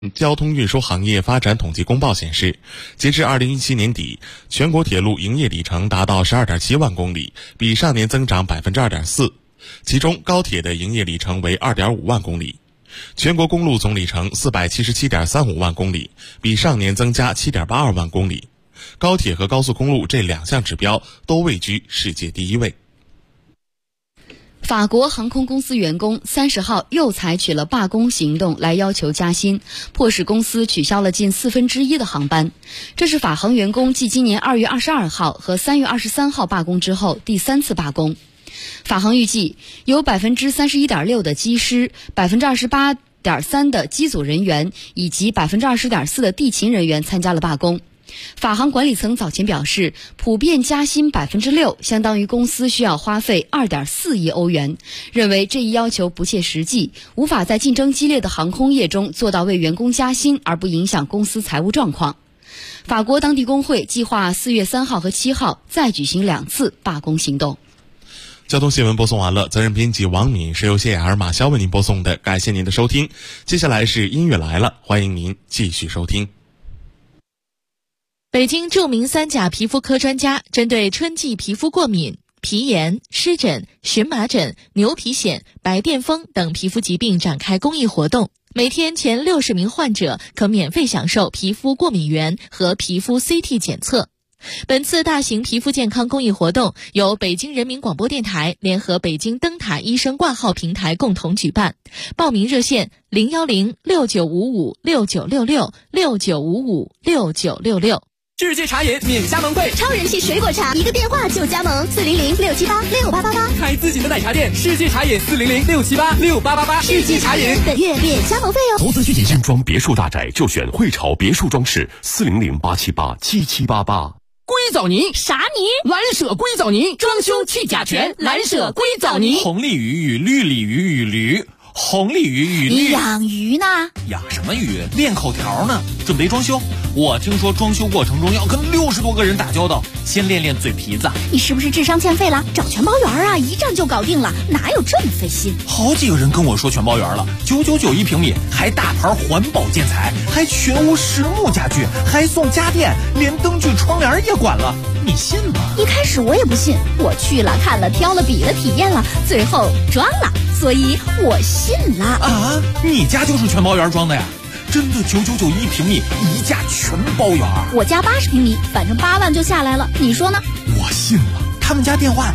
交通运输行业发展统计公报显示，截至2017年底，全国铁路营业里程达到 12.7 万公里，比上年增长 2.4%， 其中高铁的营业里程为 2.5 万公里。全国公路总里程 477.35 万公里，比上年增加 7.82 万公里。高铁和高速公路这两项指标都位居世界第一位。 法国航空公司员工30号又采取了罢工行动来要求加薪，迫使公司取消了近1/4的航班。这是法航员工继今年2月22号和3月23号罢工之后第3次罢工。法航预计有 31.6% 的机师、 28.3% 的机组人员以及 20.4% 的地勤人员参加了罢工。法航管理层早前表示，普遍加薪 6%， 相当于公司需要花费 2.4 亿欧元，认为这一要求不切实际，无法在竞争激烈的航空业中做到为员工加薪而不影响公司财务状况。法国当地工会计划4月3号和7号再举行2次罢工行动。 交通新闻播送完了，责任编辑王敏是由谢雅尔马肖为您播送的，感谢您的收听。接下来是音乐来了，欢迎您继续收听。 北京著名3甲皮肤科专家针对春季皮肤过敏、皮炎、湿疹、荨麻疹、牛皮癣、白癜风等皮肤疾病展开公益活动，每天前60名患者可免费享受皮肤过敏原和皮肤 CT 检测。本次大型皮肤健康公益活动由北京人民广播电台联合北京灯塔医生挂号平台共同举办，报名热线010-6955-6966，6955-6966。 世界茶饮免加盟会， 超人气水果茶，一个电话就加盟，400-678-6888， 开自己的奶茶店，世界茶饮400-678-6888，世界茶饮本月免加盟费哦。 投资需谨慎。装别墅大宅就选汇潮别墅装饰，400-878-7788。 硅藻泥啥泥？ 蓝舍硅藻泥，装修去甲醛，蓝舍硅藻泥。 红鲤鱼与绿鲤鱼与驴，红鲤鱼与绿。 你养鱼呢？ 养什么鱼？练口条呢，准备装修。我听说装修过程中要跟60多个人打交道，先练练嘴皮子。 你是不是智商欠费了？找全包圆啊，一站就搞定了，哪有这么费心？ 好几个人跟我说全包圆了，999一平米，还大牌环保建材，还全屋实木家具，还送家电，连灯具窗帘也管了，你信吗？ 一开始我也不信，我去了看了挑了比了体验了，最后装了，所以我信了。 啊，你家就是全包圆装的呀？真的999一平米，一价全包圆。 我家80平米，反正8万就下来了，你说呢？ 我信了。他们家电话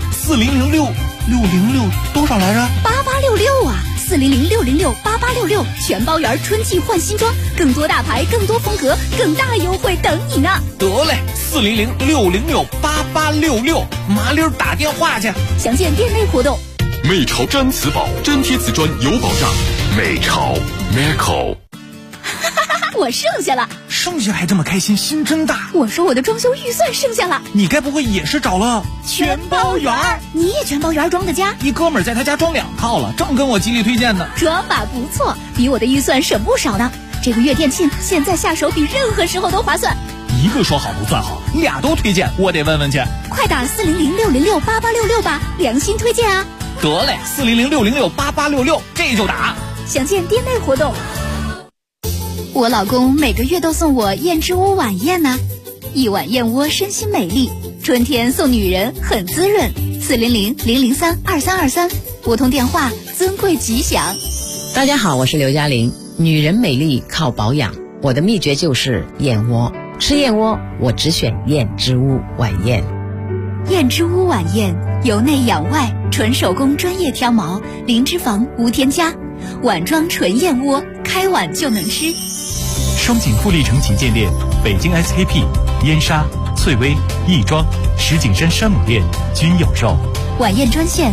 4006606多少来着 ？8866啊，400668866，全包圆春季换新装，更多大牌，更多风格，更大优惠等你呢。 得嘞，400668866，麻溜打电话去。 详见店内活动。 美潮粘瓷宝，粘贴瓷砖有保障。美潮 Merco。 我剩下了， 剩下还这么开心，心真大。 我说我的装修预算剩下了， 你该不会也是找了全包圆？你也全包圆装的家？ 一哥们儿在他家装2套了，正跟我极力推荐呢。 装吧不错，比我的预算省不少呢。这个月店庆，现在下手比任何时候都划算。 一个说好不算好，俩都推荐，我得问问去。 快打400668866吧，良心推荐啊！ 得嘞，400668866，这就打。 详见店内活动。我老公每个月都送我燕之屋晚宴呢，一碗燕窝身心美丽，春天送女人很滋润。400-003-2323，拨通电话，尊贵吉祥。 大家好，我是刘嘉玲。女人美丽靠保养，我的秘诀就是燕窝。吃燕窝，我只选燕之屋晚宴。 燕之屋晚宴，由内养外，纯手工专业挑毛，零脂肪无添加，碗装纯燕窝，开碗就能吃。 双井富力城旗舰店、北京 SKP、燕莎、翠微、亦庄、石景山山姆店均有售。 晚宴专线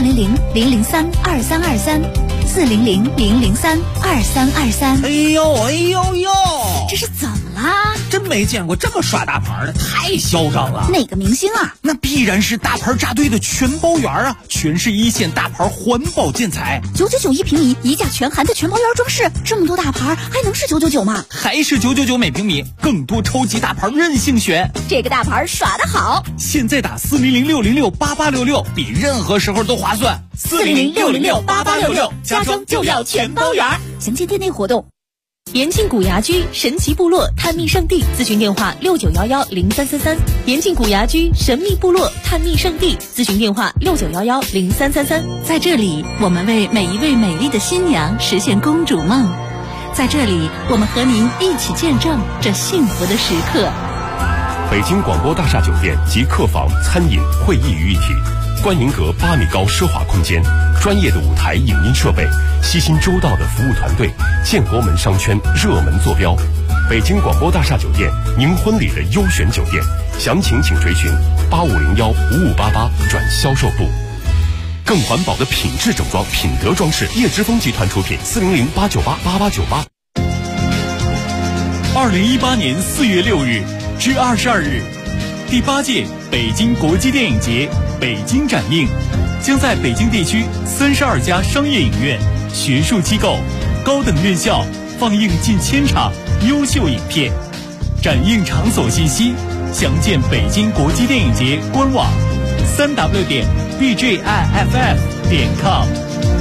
400-003-2323，400-003-2323。 哎呦哎呦呦， 这是怎么啦？ 真没见过这么耍大牌的，太嚣张了。 哪个明星啊？ 那必然是大牌扎堆的全包圆啊，全是一线大牌环保建材 ，999一平米，一价全含的全包圆装饰，这么多大牌还能是999吗？ 还是999每平米，更多超级大牌任性选。 这个大牌耍得好， 现在打400-606-8866，比任何时候都划算。 400-606-8866，家装就要全包圆。详见店内活动。 延庆古牙居神奇部落探秘圣地，咨询电话69110333。延庆古牙居神秘部落探秘圣地，咨询电话69110333。 在这里，我们为每一位美丽的新娘实现公主梦。在这里，我们和您一起见证这幸福的时刻。 北京广播大厦酒店集客房、餐饮、会议于一体，观银阁8米高奢华空间，专业的舞台影音设备，悉心周到的服务团队，建国门商圈热门坐标。北京广播大厦酒店，您婚礼的优选酒店，详情请垂询85015588转销售部。更环保的品质整装，品德装饰，叶之峰集团出品，400-898-8898。 2018年4月6日至22日，第8届北京国际电影节北京展映将在北京地区32家商业影院、学术机构、高等院校放映近1000场优秀影片。展映场所信息详见北京国际电影节官网3w.bjiff.com。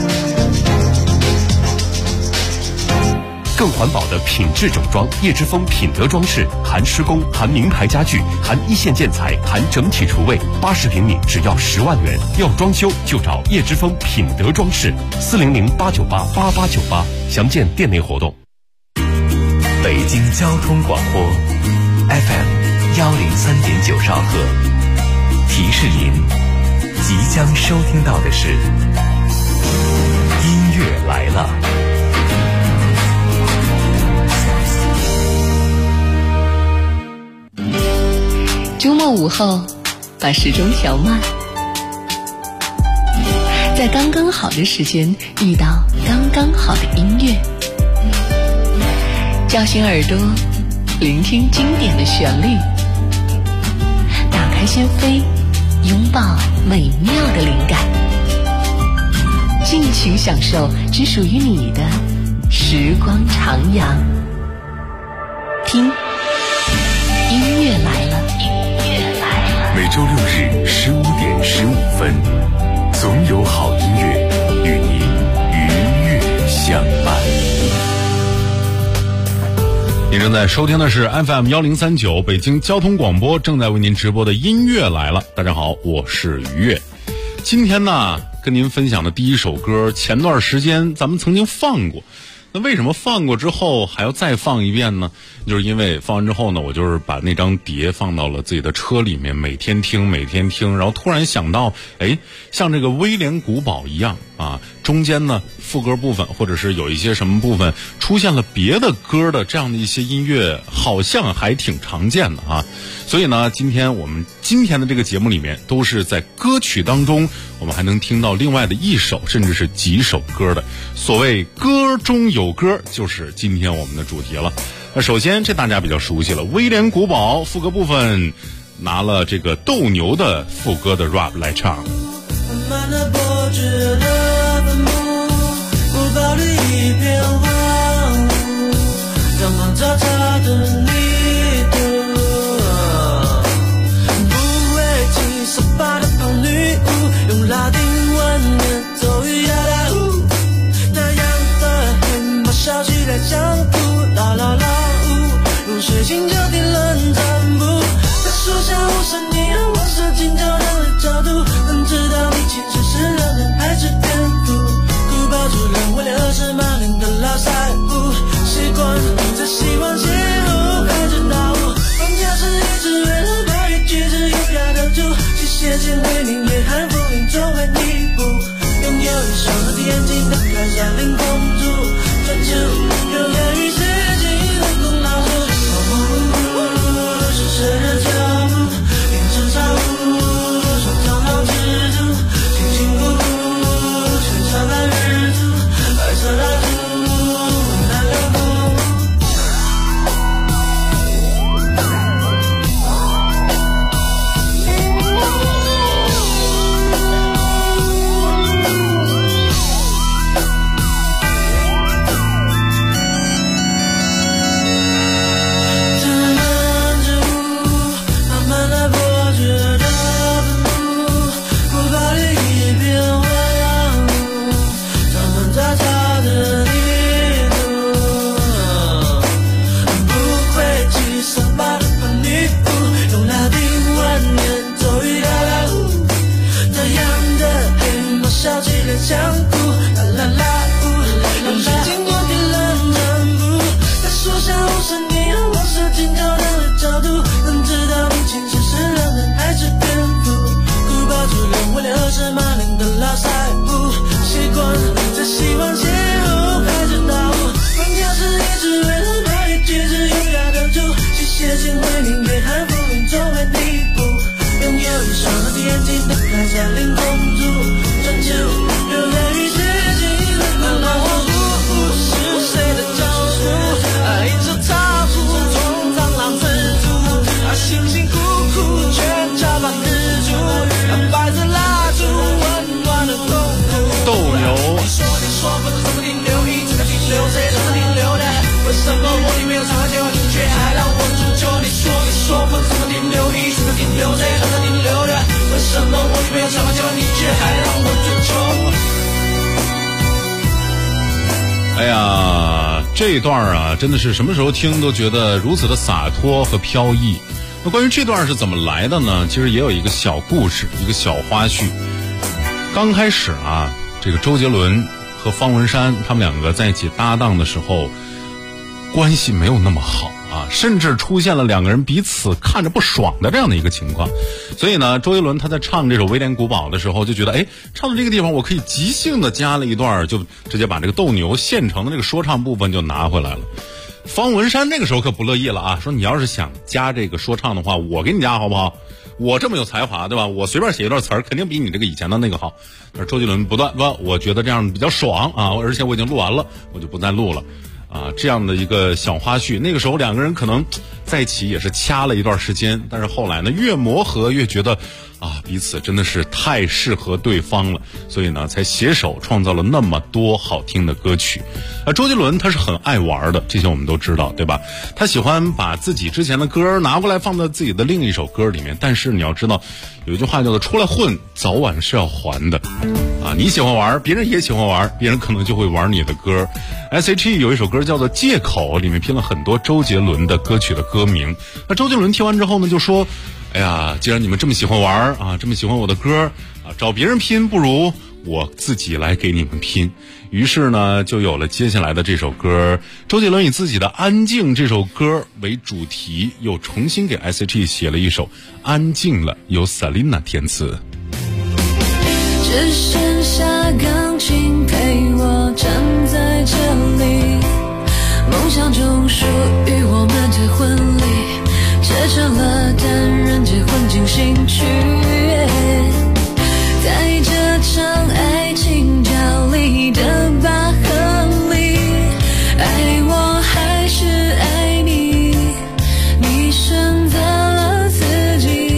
更环保的品质整装，叶之峰品德装饰，含施工，含名牌家具，含一线建材，含整体厨卫，80平米只要10万元。要装修就找叶之峰品德装饰，400-898-8898，详见店内活动。 北京交通广播 FM103.9兆赫，提示您即将收听到的是音乐来了。 周末午后，把时钟调慢，在刚刚好的时间遇到刚刚好的音乐，叫醒耳朵，聆听经典的旋律，打开心扉，拥抱美妙的灵感，尽情享受只属于你的时光徜徉。听，音乐来了。 每周6日15:15，总有好音乐与您愉悦相伴。 您正在收听的是 FM1039 北京交通广播正在为您直播的音乐来了。大家好，我是于悦。今天呢，跟您分享的第一首歌，前段时间咱们曾经放过。那为什么放过之后还要再放一遍呢？就是因为放完之后呢，我就是把那张碟放到了自己的车里面，每天听，然后突然想到，像这个威廉古堡一样啊，中间呢副歌部分或者是有一些什么部分出现了别的歌的这样的一些音乐，好像还挺常见的啊。所以呢，我们今天的这个节目里面都是在歌曲当中，我们还能听到另外的一首甚至是几首歌的。所谓歌中有歌，就是今天我们的主题了。那首先这大家比较熟悉了，威廉古堡副歌部分拿了这个斗牛的副歌的 rap 来唱。 用拉丁文念咒语呀啦呜，那样的黑马小鸡来讲古啦啦啦呜，入睡前就听冷战步，在树下无声你和我射进交流的角度，能知道你其实是热恋还是偏森林公主，专注留在你自己的孤独。我是谁的脚步，一直踏步从苍狼之主，辛辛苦苦却找到日出，白色蜡烛温暖的痛苦。 斗牛。 你说不知怎么停留，一直在停留，谁让它停留的？为什么我里没有常常见到你，却还让我追求？你说不知怎么停留，一直在停留，谁让它停留的？为什么我里没有常常见到你，却还让我追求？ 哎呀，这一段啊，真的是什么时候听都觉得如此的洒脱和飘逸。那关于这段是怎么来的呢？其实也有一个小故事，一个小花絮。刚开始啊，这个周杰伦和方文山他们两个在一起搭档的时候，关系没有那么好啊，甚至出现了两个人彼此看着不爽的这样的一个情况。所以呢，周杰伦他在唱这首《威廉古堡》的时候就觉得，唱到这个地方我可以即兴的加了一段，就直接把这个斗牛现成的这个说唱部分就拿回来了。方文山那个时候可不乐意了啊，说你要是想加这个说唱的话，我给你加好不好？我这么有才华，对吧？我随便写一段词儿，肯定比你这个以前的那个好。但是周杰伦不断说，我觉得这样比较爽啊，而且我已经录完了，我就不再录了。啊，这样的一个小花絮，那个时候两个人可能在一起也是掐了一段时间，但是后来呢，越磨合越觉得啊，彼此真的是太适合对方了，所以呢，才携手创造了那么多好听的歌曲。周杰伦他是很爱玩的，这些我们都知道，对吧？他喜欢把自己之前的歌拿过来放到自己的另一首歌里面，但是你要知道，有一句话叫做出来混，早晚是要还的。啊，你喜欢玩，别人也喜欢玩，别人可能就会玩你的歌。S.H.E 有一首歌叫做《借口》，里面拼了很多周杰伦的歌曲的歌名。那周杰伦听完之后呢，就说：“哎呀，既然你们这么喜欢玩啊，这么喜欢我的歌啊，找别人拼不如我自己来给你们拼。”于是呢，就有了接下来的这首歌。周杰伦以自己的《安静》这首歌为主题，又重新给 S.H.E 写了一首《安静了》，由 Selina 填词。 只剩下钢琴陪我站在这里，梦想中属于我们的婚礼，这成了单人结婚进行曲，在这场爱情角力的拔河里，爱我还是爱你，你选择了自己。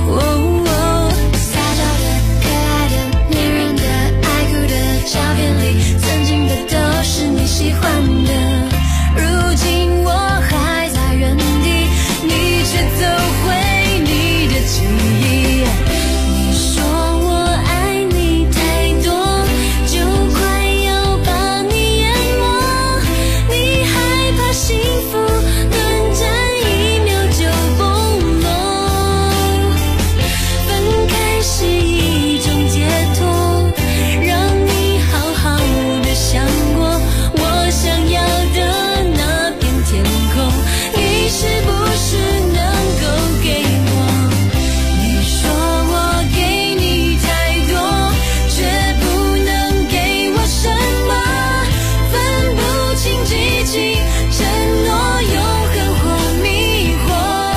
撒娇的可爱的黏人的爱哭的照片里，曾经的都是你喜欢的，如今我还在原地，你却走回你的记忆。你说我爱你太多，就快要把你淹没，你害怕幸福短暂一秒就崩落，分开是一种解脱，让你好好的想过我想要的那片天空，你是不是能够给我？你说我给你太多，却不能给我什么，分不清激情、承诺、永恒或迷惑。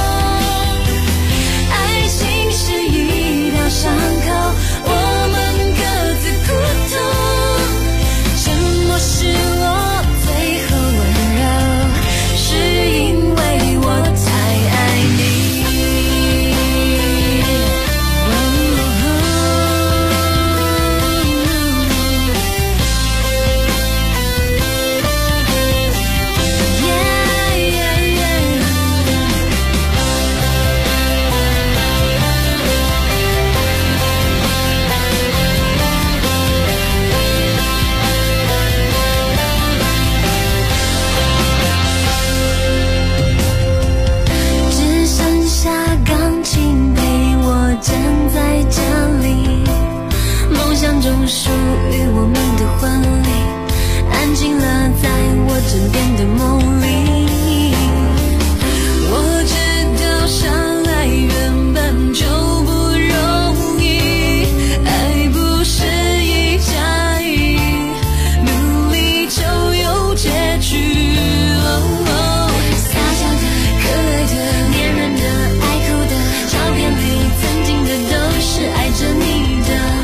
爱情是一道伤口，我们各自苦痛，沉默是我最后温柔，是因为我太爱你。只剩下钢琴陪我站在这里，梦想中属于我们的婚礼，安静了在我枕边的梦里。我知道相爱原本就不容易，爱不是一加一，努力就有结局。撒娇的、可爱的、黏人的、爱哭的，照片里曾经的都是爱着你的。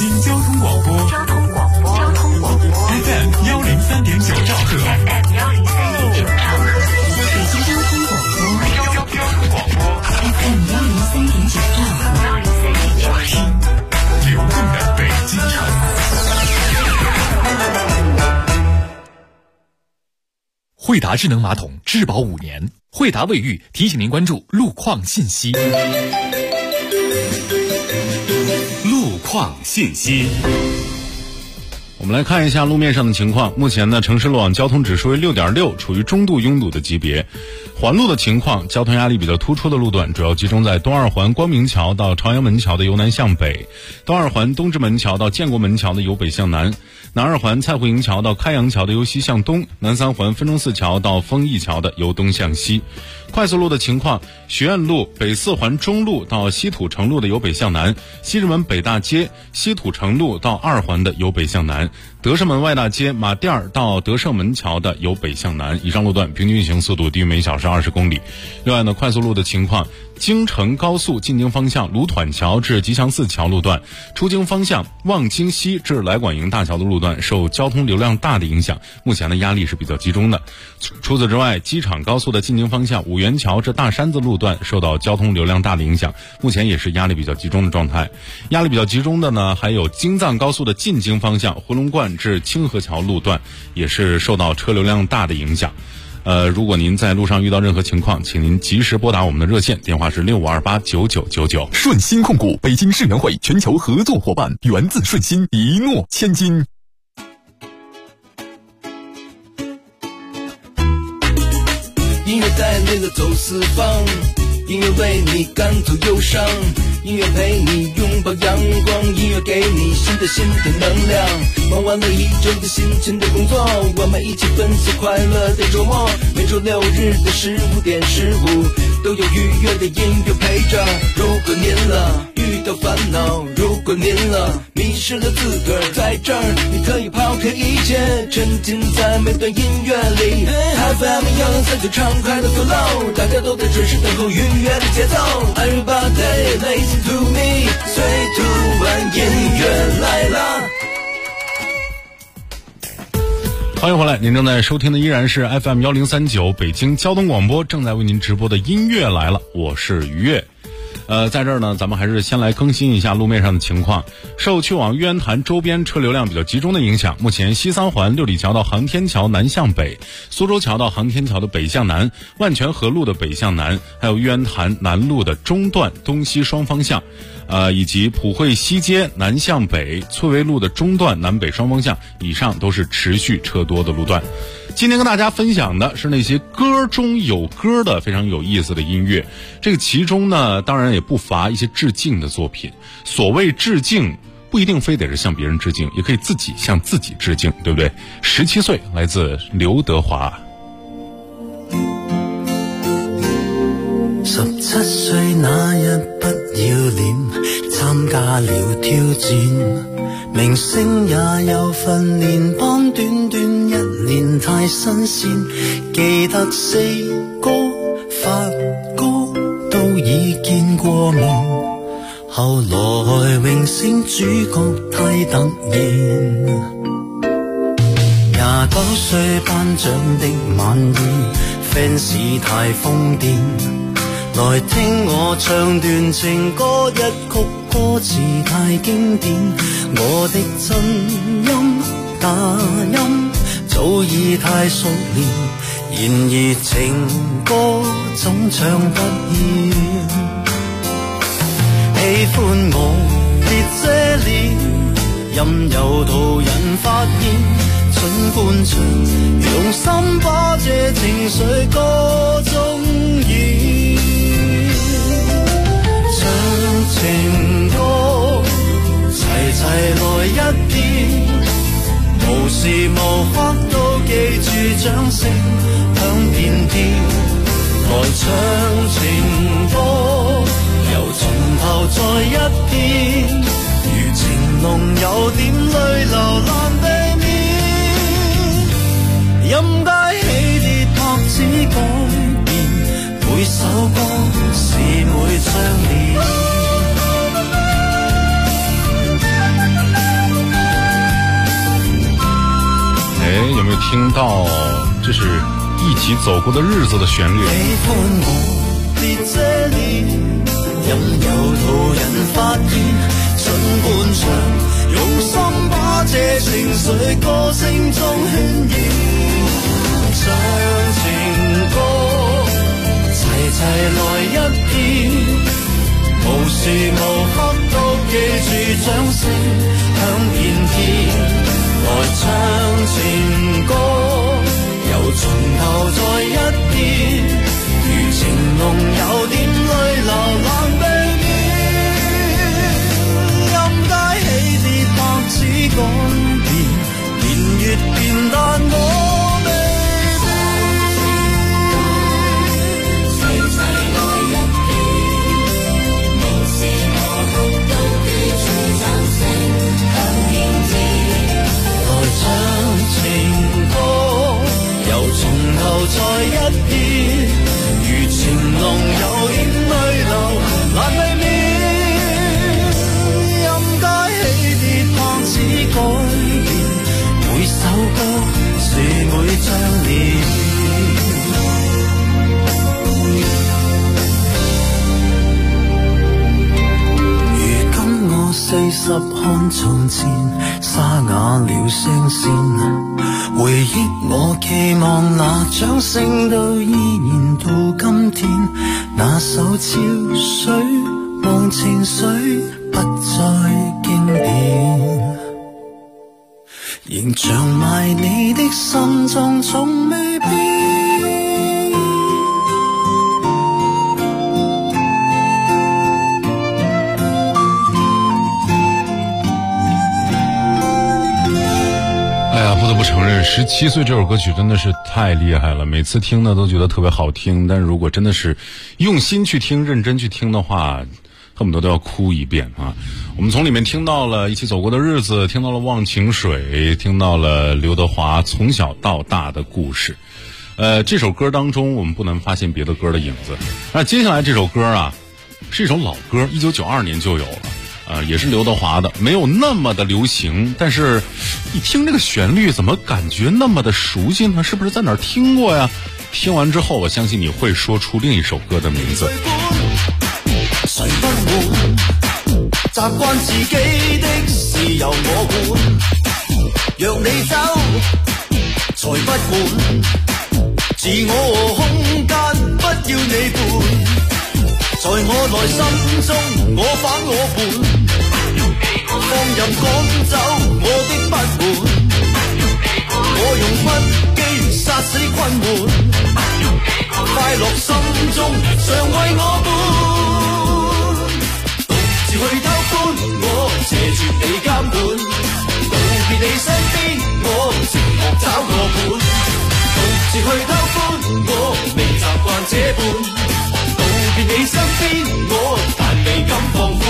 京交通广播FM 103.9兆赫， 北京交通广播 FM 103.9兆赫， 流动的北京城。惠达智能马桶质保5年，惠达卫浴提醒您关注路况信息。路况信息。 我们来看一下路面上的情况。目前呢，城市路网交通指数为6.6，处于中度拥堵的级别。环路的情况，交通压力比较突出的路段主要集中在东二环光明桥到朝阳门桥的由南向北，东二环东直门桥到建国门桥的由北向南，南二环蔡胡营桥到开阳桥的由西向东，南三环分钟寺桥到丰益桥的由东向西。快速路的情况，学院路北四环中路到西土城路的由北向南，西直门北大街西土城路到二环的由北向南，德胜门外大街马甸到德胜门桥的由北向南。以上路段平均运行速度低于每小时20公里。另外呢，快速路的情况，京承高速进京方向卢团桥至吉祥寺桥路段，出京方向望京西至来广营大桥的路段受交通流量大的影响，目前的压力是比较集中的。除此之外，机场高速的进京方向五元桥至大山子路段受到交通流量大的影响，目前也是压力比较集中的状态。压力比较集中的呢，还有京藏高速的进京方向回龙观至清河桥路段，也是受到车流量大的影响。如果您在路上遇到任何情况，请您及时拨打我们的热线，电话是65289999。 顺鑫控股北京世园会全球合作伙伴，源自顺鑫，一诺千金。 音乐带领着走四方，音乐为你赶走忧伤，音乐陪你拥抱阳光，音乐给你新的能量。忙完了一周的辛勤的工作，我们一起分享快乐的周末。每周6日的15点15，都有愉悦的音乐陪着。如果您遇到烦恼，如果您迷失了自个儿，在这儿你可以抛开一切，沉浸在每段音乐里。FM 103.9畅快的 flow， 大家都在准时等候愉悦的节奏。Everybody listen to me， 最突然音乐来了。 欢迎回来，您正在收听的依然是 FM 103.9北京交通广播正在为您直播的音乐来了，我是于越。在这儿呢，咱们还是先来更新一下路面上的情况。受去往玉渊潭周边车流量比较集中的影响，目前西三环六里桥到航天桥南向北，苏州桥到航天桥的北向南，万泉河路的北向南，还有玉渊潭南路的中段东西双方向，以及普惠西街南向北，翠微路的中段南北双方向，以上都是持续车多的路段。今天跟大家分享的是那些歌中有歌的非常有意思的音乐，这个其中呢，当然也不乏一些致敬的作品。所谓致敬，不一定非得是向别人致敬，也可以自己向自己致敬，对不对？17岁，来自刘德华。 17歲那日不要臉，參加了挑戰，明星也有訓練班，短短1年太新鮮，記得4哥發哥都已見過面，後來榮升主角太突然，29歲頒獎的晚宴 ，fans 太瘋癲。來聽我唱段情歌，一曲歌詞太經典，我的真音假音早已太熟練，然而情歌總唱不厭。喜歡我別遮臉，任由途人發現，盡灌唱，用心把這情緒歌中演。情歌齊齊來一遍，無時無刻都記住掌聲響遍天，來唱情歌由從頭再一遍，如情濃有點淚流爛地面，任街起跌拍子改變，每首歌是每張臉。 有没有听到？这是一起走过的日子的旋律。 喜歡我別遮臉，任由途人發現，盡半場用心把這情緒歌聲中渲染，唱情歌齊齊來一遍，無時無刻都記住掌聲響遍天，來唱情歌又從頭再一遍，如情濃有點淚流難避免，任街起跌拍子改變，年月變但我未變，齊齊來一遍，無時無刻都記住掌聲響遍天，來唱情歌又從頭再一遍，如情濃有點淚流難避免，任街起跌拍子改變，每首歌是每張臉。如今我40看從前，沙啞了聲線。回憶我期望那掌聲都依然到今天，那首潮水忘情水不再經典，仍長埋你的心中從未變。 不得不承认，17岁这首歌曲真的是太厉害了，每次听呢都觉得特别好听，但如果真的是用心去听、认真去听的话，恨不得都要哭一遍啊！我们从里面听到了一起走过的日子，听到了忘情水，听到了刘德华从小到大的故事。这首歌当中我们不能发现别的歌的影子。那接下来这首歌啊，是一首老歌，1992年就有了。也是刘德华的，没有那么的流行，但是一听这个旋律怎么感覺那麼的熟悉呢？是不是在哪兒聽過呀？聽完之後我相信你會說出另一首歌的名字。 誰不滿習慣自己的事由我管，若你走才不管，自我空間不要你伴，在我內心中我反我叛，放任趕走我的不滿，我用不羈殺死困悶，快樂心中常為我伴，獨自去偷歡，我謝絕你監管，告別你身邊我寂寞找個伴，獨自去偷歡，我未習慣這般，告別你身邊我但未敢放寬，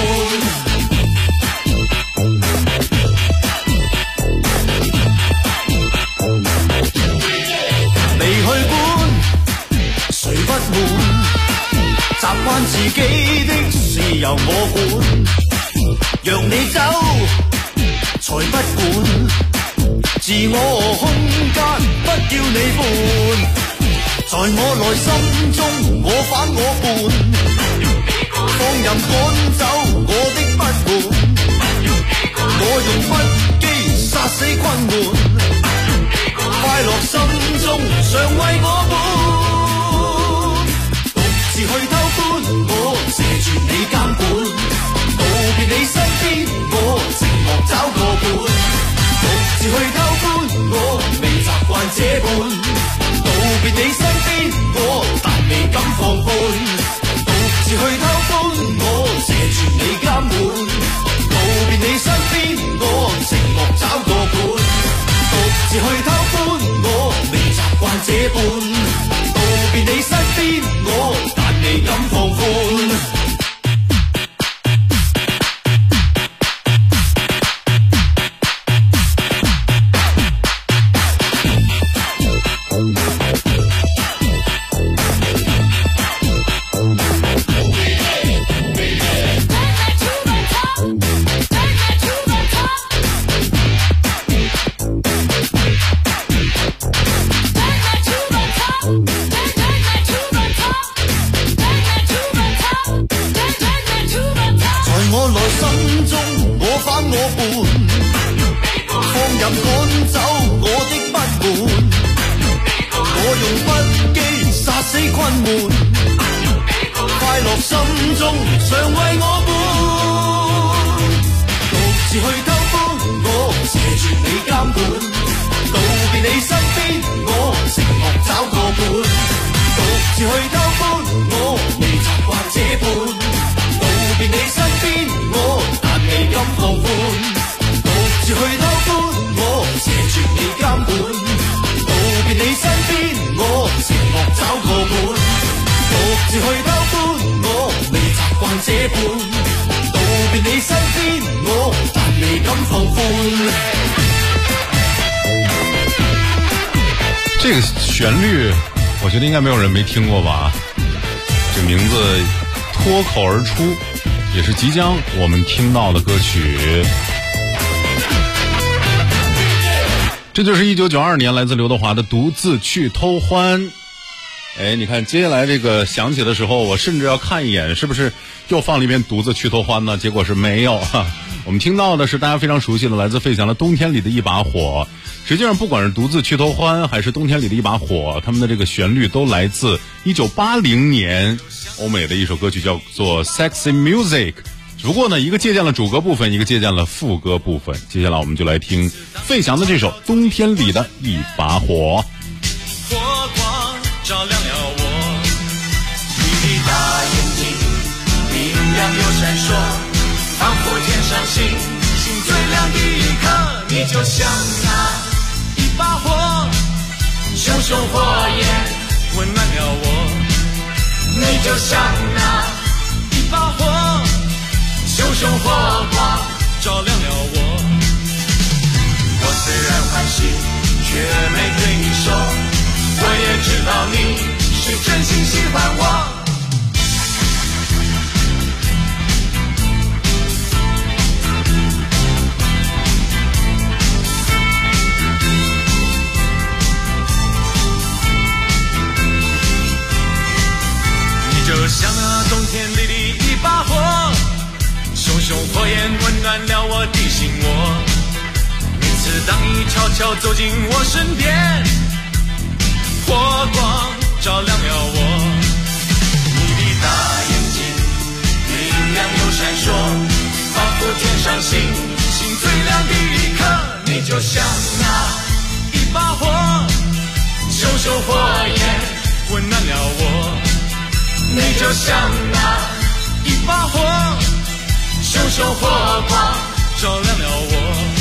未去管誰不滿，習慣自己的事由我管，讓你走才不管，自我空間不要你伴，在我內心中我反我叛，放任趕走我的不滿，我用不羈殺死困悶，快樂心中常為我伴，獨自去偷歡我謝絕你監管，告別你身邊我寂寞找個伴，獨自去偷歡我未習慣這般，告別你身邊我但未敢放寬，獨自去偷歡我謝絕你監管，告別你身邊我寂寞找個伴，獨自去偷歡我未習慣這般，告別你身邊我但未敢放寬。 我伴，放任趕走我的不滿，我用筆記殺死困悶，快樂心中常為我伴，獨自去偷歡，我謝絕你監管，道別你身邊，我承諾找個伴，獨自去偷歡，我未習慣這般，道別你身邊，我但未敢放寬，獨自去偷歡，我謝絕你監管，道別你身邊，我承諾找個伴，獨自去偷歡，我未習慣這般，道別你身邊，我但未敢放寬。 这个旋律我觉得应该没有人没听过吧，这名字脱口而出，也是即将我们听到的歌曲。这就是1992年来自刘德华的独自去偷欢。哎，你看接下来这个响起的时候，我甚至要看一眼是不是又放了一遍独自去偷欢呢，结果是没有哈。我们听到的是大家非常熟悉的来自费翔的冬天里的一把火。实际上不管是独自去偷欢还是冬天里的一把火，他们的这个旋律都来自1980年欧美的一首歌曲，叫做 Sexy Music。 只不过呢，一个借鉴了主歌部分，一个借鉴了副歌部分。接下来我们就来听费翔的这首冬天里的一把火。 火光照亮了我，你的大眼睛明亮又闪烁，仿佛天上星星最亮的一刻，你就像那一把火，熊熊火焰温暖了我，你就像那一把火，熊熊火光照亮了我。我虽然欢喜，却没对你说，我也知道你是真心喜欢我。就像那冬天里的一把火，熊熊火焰温暖了我的心窝。每次当你悄悄走进我身边，火光照亮了我。你的大眼睛明亮又闪烁，仿佛天上星星最亮的一刻，你就像那一把火，熊熊火焰温暖了我。你就像那一把火，熊熊火光照亮了我。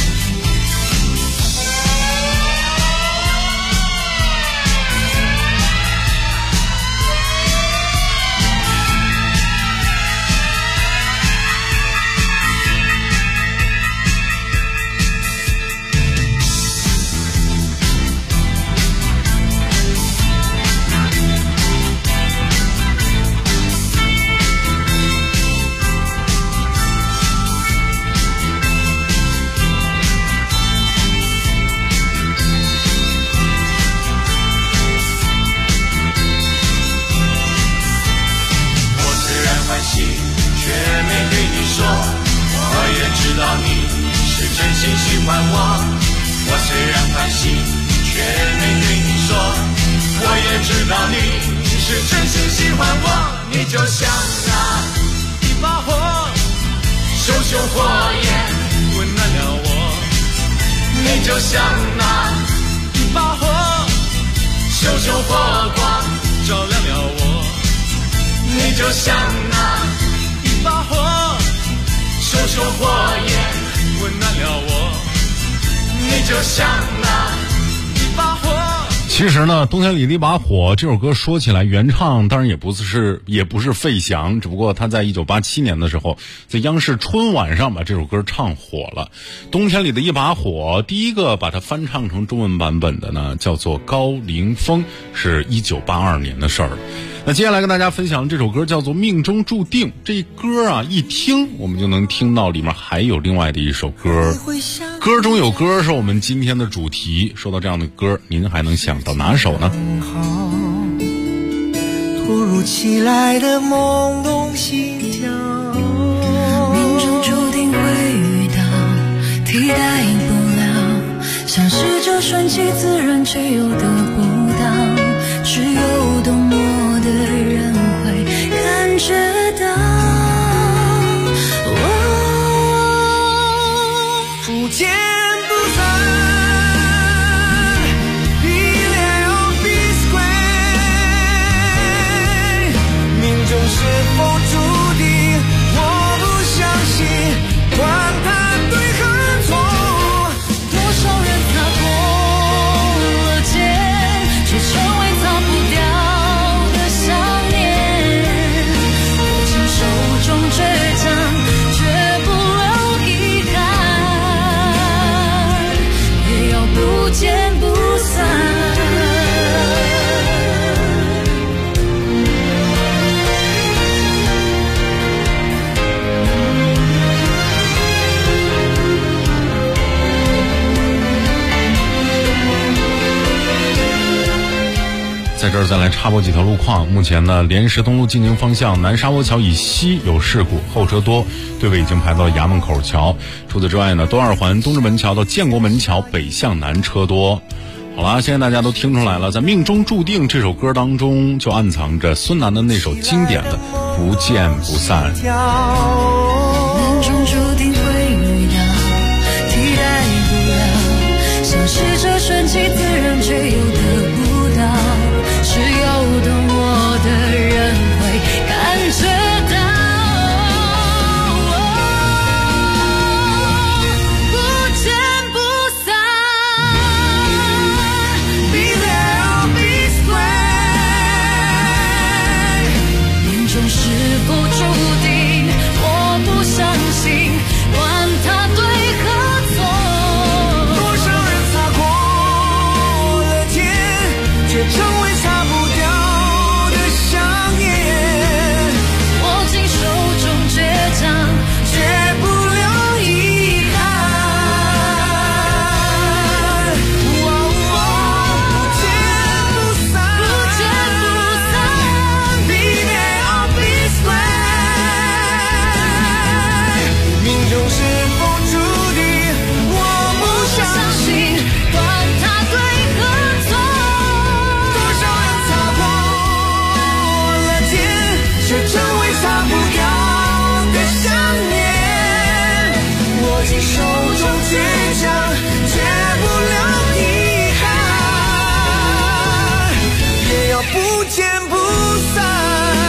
其实呢，冬天里的一把火这首歌说起来，原唱当然也不是费翔，只不过他在1987年的时候，在央视春晚上把这首歌唱火了。冬天里的一把火，第一个把它翻唱成中文版本的呢，叫做高凌风，是1982年的事儿。那接下来跟大家分享这首歌叫做《命中注定》。这歌啊，一听我们就能听到里面还有另外的一首歌，歌中有歌是我们今天的主题。说到这样的歌，您还能想到哪首呢？ 突如其来的朦胧心跳， 命中注定会遇到代不了，像是这顺其自然却又得不到，只有懂我的人会感觉到。 不见不散。是否注定？我不相信，管他对和错。 多少人擦过了肩，却成为擦不掉的想念。握紧手中倔强，绝不留遗憾，也要不见不散。 在这儿再来插播几条路况。目前呢，莲石东路进京方向南沙窝桥以西有事故，后车多，队尾已经排到衙门口桥。除此之外呢，东二环东直门桥到建国门桥北向南车多。好了，现在大家都听出来了，在《命中注定》这首歌当中就暗藏着孙楠的那首经典的《不见不散》。 命中注定会遇到，替代不了，像是这顺其自然却又得不到，只有懂我的人会感觉到。不见不散 Be there or be square， 命中是否注定我不相信，管他对和错。 多少人擦过了天，却成为擦不掉的想念。 握紧手中倔强， 绝不留遗憾。不见不散， 不见不散 Be there or be square， 命中是否注定我不相信， 管他对和错。 多少人擦过了天，却成为擦不掉的想念。握紧手中倔强，绝不留遗憾，也要不见不散。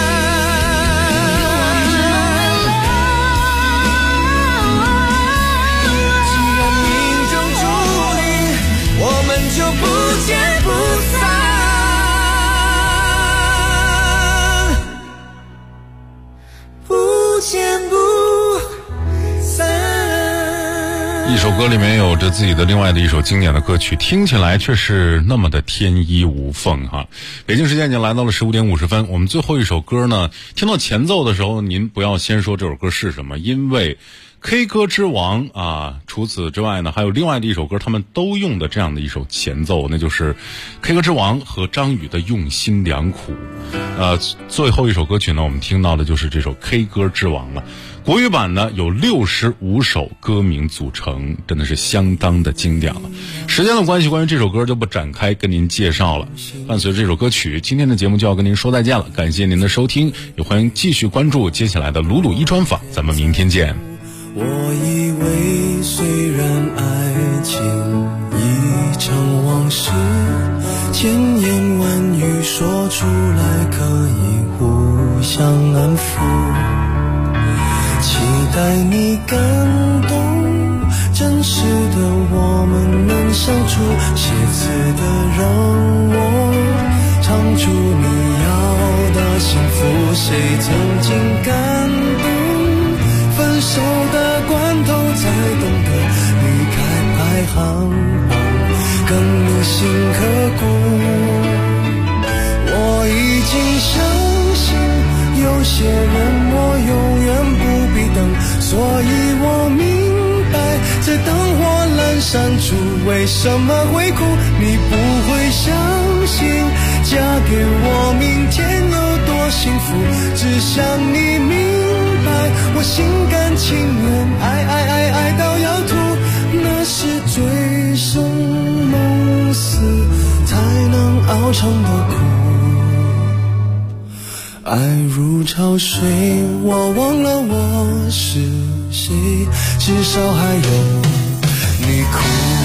既然命中注定，我们就不见不散。不见不散。 一首歌里面有着自己的另外的一首经典的歌曲，听起来却是那么的天衣无缝哈。北京时间已经来到了15点50分，我们最后一首歌呢，听到前奏的时候，您不要先说这首歌是什么，因为 K 歌之王啊，除此之外呢，还有另外的一首歌，他们都用的这样的一首前奏，那就是 K 歌之王和张宇的用心良苦。最后一首歌曲呢，我们听到的就是这首 K 歌之王了。国语版呢有65首歌名组成，真的是相当的经典了。时间的关系，关于这首歌就不展开跟您介绍了。伴随着这首歌曲，今天的节目就要跟您说再见了，感谢您的收听，也欢迎继续关注接下来的鲁鲁一专访，咱们明天见。 我以为虽然爱情一场往事，千言万语说出来可以互相安抚，期待你感动，真实的我们能相处，写词的让我唱出你要的幸福，谁曾经感动，分手的关头才懂得离开排行榜更铭心刻骨。我已经相信有些人我永远不必等，所以我明白在灯火阑珊处为什么会哭。你不会相信嫁给我明天有多幸福，只想你明白我心甘情愿爱到要吐。那熬成的苦。爱如潮水，我忘了我是谁，至少还有你哭。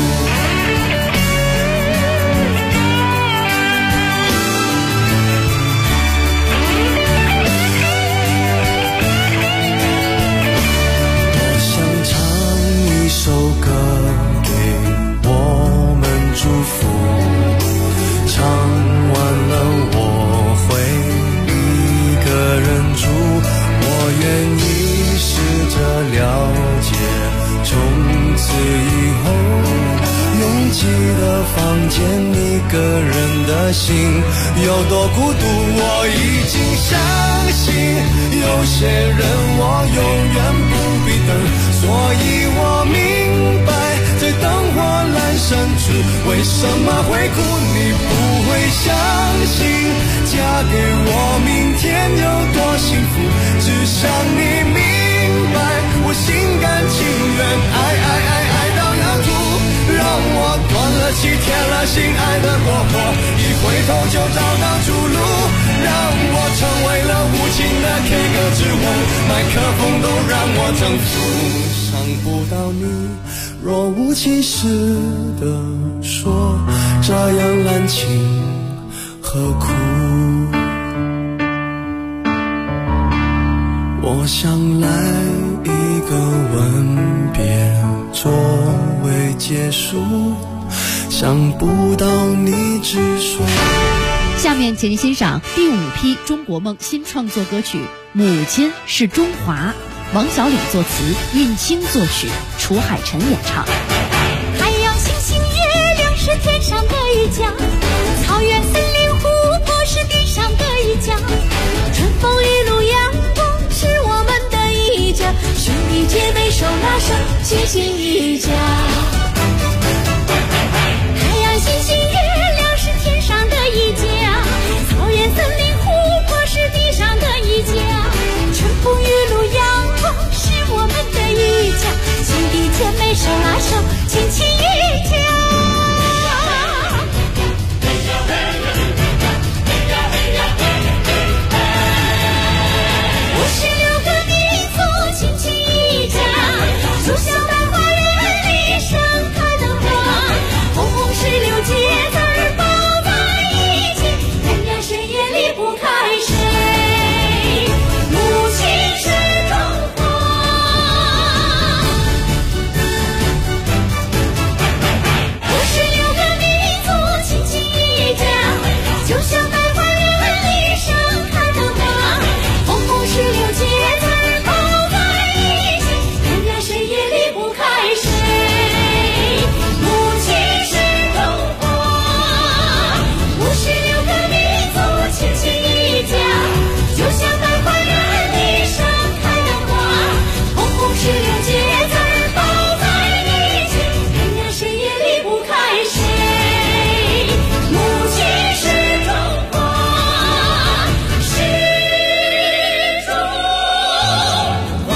我想唱一首歌给我们祝福，唱完了我会个人住，我愿意试着了解，从此以后拥挤的房间，一个人的心有多孤独。我已经相信有些人我永远不必等，所以我明白在灯火阑珊处为什么会哭。你不会相信嫁给我明天有多幸福，只想你明白我心甘情愿爱到要吐，让我断了气铁了心爱的过火，一回头就找到出路，让我成为了无情的 K 歌之王，麦克风都让我征服，伤不到你若无其事地说这样滥情何苦。我想来一个吻别作为结束，想不到你只说。 下面请您欣赏第5批中国梦新创作歌曲《母亲是中华》，王小礼作词，运清作曲，楚海晨演唱。 太阳星星月亮是天上的一家，草原森林湖泊是地上的一家，春风雨露阳光是我们的一家，兄弟姐妹手拉手齐心一家。太阳星星月亮是天上的一家，草原森林湖泊是地上的一家，春风雨露阳光是我们的一家，兄弟姐妹手拉手亲亲一家。56个民族亲亲一家，就像百花园里盛开的花，红红16节字儿抱在一起，人家谁也离不开谁，母亲是中华。56个民族亲亲一家，就像百花园里盛开的花，红红16节字儿抱在一起，人家谁也离不开谁，母亲是中华。56个民族亲亲一家，就像百花园里盛开的花，红红16节字儿抱在一起，人家谁也离不开谁，母亲是中华，是中华。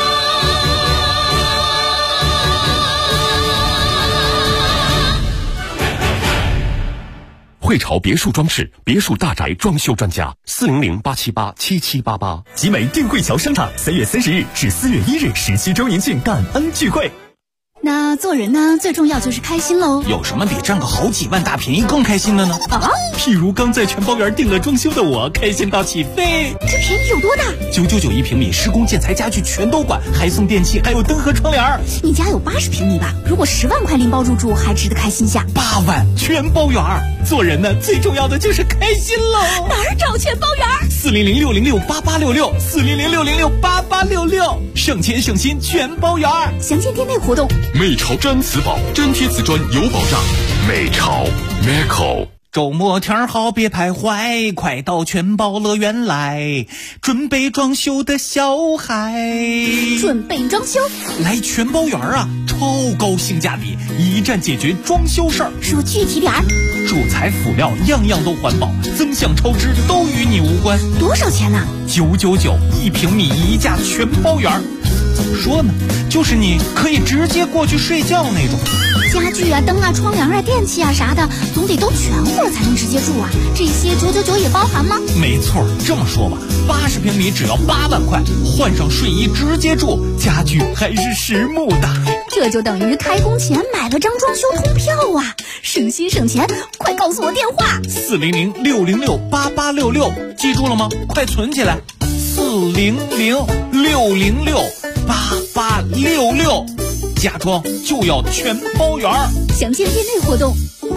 汇潮别墅装饰，别墅大宅装修专家，400-878-7788。 集美定汇桥商场3月30日至4月1日17周年庆感恩聚会。 那做人呢，最重要就是开心喽。 有什么比赚个好几万大便宜更开心的呢？ 譬如刚在全包园定了装修的我，开心到起飞。 这便宜有多大 ？999一平米，施工建材家具全都管，还送电器，还有灯和窗帘。 你家有80平米吧？如果10万块拎包入住，还值得开心下。 8万全包园。做人呢，最重要的就是开心喽。 哪儿找全包园 ？400-606-8866，400-606-8866，省钱省心全包园。 详见店内活动。 美潮粘瓷宝，粘贴瓷砖有保障。美潮 Meco。 周末天好别徘徊，快到全包乐园来，准备装修的小孩。 准备装修来全包园啊，超高性价比，一站解决装修事儿。 说具体点儿。 主材辅料样样都环保，增项超支都与你无关。 多少钱呢？ 999一平米一价全包园。 怎么说呢？就是你可以直接过去睡觉那种。 家具啊、灯啊、窗帘啊、电器啊啥的，总得都全乎了才能直接住啊。这些999也包含吗？ 没错，这么说吧，80平米只要8万块，换上睡衣直接住，家具还是实木的。 这就等于开工前买了张装修通票啊，省心省钱！快告诉我电话 400-606-8866，记住了吗？快存起来，400-606-8866，家装就要全包圆。 详见店内活动。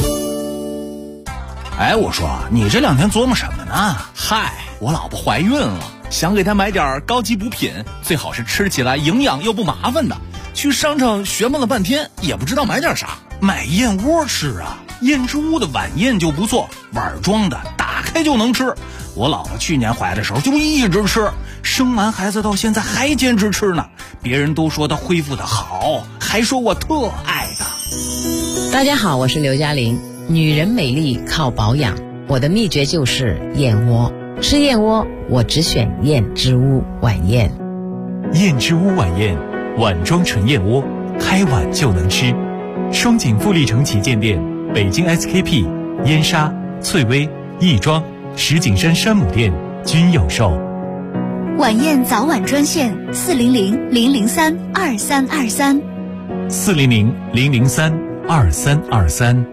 哎，我说你这2天琢磨什么呢？嗨，我老婆怀孕了，想给她买点高级补品，最好是吃起来营养又不麻烦的。去商场学摸了半天，也不知道买点啥，买燕窝吃啊。燕之屋的晚宴就不错，碗装的，打开就能吃。我老婆去年怀的时候就一直吃，生完孩子到现在还坚持吃呢。别人都说她恢复的好，还说我特爱她。 大家好，我是刘嘉玲。女人美丽靠保养，我的秘诀就是燕窝。吃燕窝，我只选燕之屋晚宴。 燕之屋晚宴，碗装纯燕窝，开碗就能吃。双井富力城旗舰店、北京 SKP、燕莎、翠微、亦庄、石景山山姆店均有售。 晚宴早晚专线400-003-2323。 400-003-2323。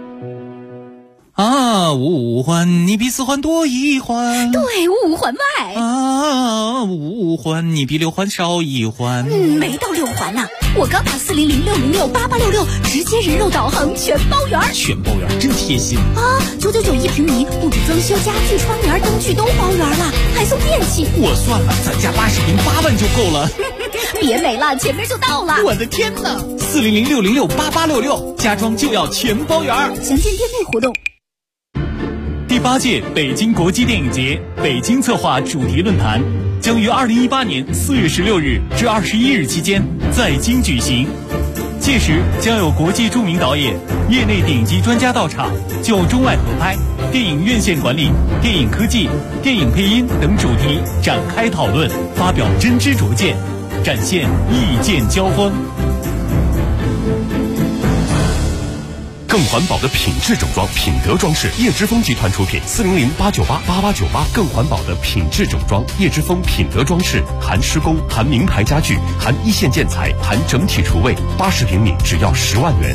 啊，五环你比4环多1环， 对，5环外。 啊，5环你比6环少1环。 没到6环呢，我刚打400-606-8866，直接人肉导航全包圆。 全包圆真贴心啊！999一平米，不止装修家具、窗帘、灯具都包圆了，还送电器。 我算了，咱家80平8万就够了。 别美了，前面就到了。 我的天哪！400-606-8866，家装就要全包圆。 详见店内活动。 第8届北京国际电影节北京策划主题论坛将于2018年4月16日至21日期间在京举行。届时将有国际著名导演、业内顶级专家到场，就中外合拍、电影院线管理、电影科技、电影配音等主题展开讨论，发表真知灼见，展现意见交锋。 更环保的品质整装，品德装饰，叶之峰集团出品，400-898-8898，更环保的品质整装，叶之峰品德装饰，含施工，含名牌家具，含一线建材，含整体厨卫，80平米只要10万元。